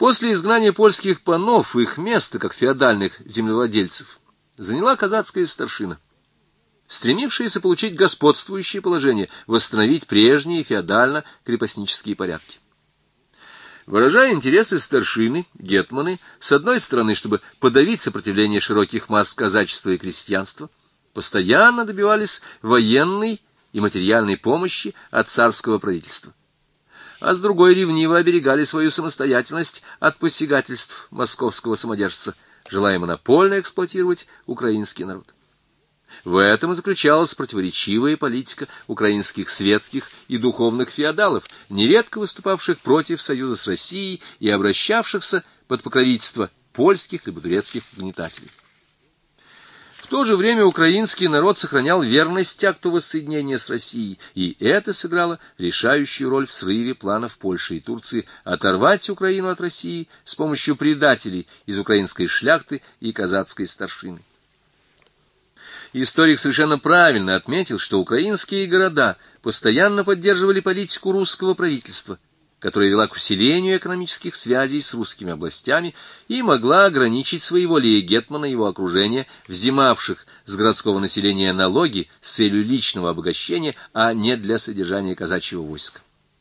После изгнания польских панов их место, как феодальных землевладельцев, заняла казацкая старшина, стремившаяся получить господствующее положение, восстановить прежние феодально-крепостнические порядки. Выражая интересы старшины, гетманы, с одной стороны, чтобы подавить сопротивление широких масс казачества и крестьянства, постоянно добивались военной и материальной помощи от царского правительства, а с другой ревниво оберегали свою самостоятельность от посягательств московского самодержца, желая монопольно эксплуатировать украинский народ. В этом и заключалась противоречивая политика украинских светских и духовных феодалов, нередко выступавших против союза с Россией и обращавшихся под покровительство польских либо турецких угнетателей. В то же время украинский народ сохранял верность акту воссоединения с Россией, и это сыграло решающую роль в срыве планов Польши и Турции оторвать Украину от России с помощью предателей из украинской шляхты и казацкой старшины. Историк совершенно правильно отметил, что украинские города постоянно поддерживали политику русского правительства, которая вела к усилению экономических связей с русскими областями и могла ограничить своеволие гетмана и его окружения, взимавших с городского населения налоги с целью личного обогащения, а не для содержания казачьего войска.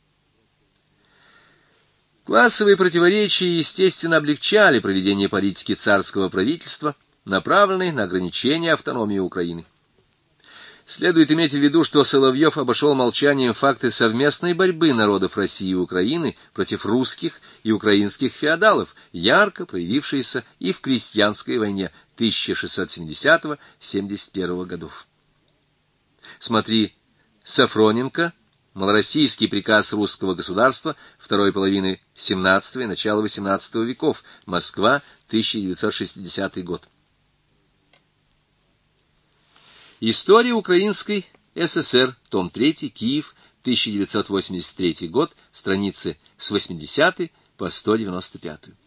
Классовые противоречия, естественно, облегчали проведение политики царского правительства, направленной на ограничение автономии Украины. Следует иметь в виду, что Соловьев обошел молчанием факты совместной борьбы народов России и Украины против русских и украинских феодалов, ярко проявившейся и в крестьянской войне 1670-71 годов. Смотри Сафроненко, «Малороссийский приказ русского государства второй половины XVII и начала XVIII веков. Москва, 1960 год». История Украинской ССР, том 3, Киев, 1983 год, страницы с 80 по 195.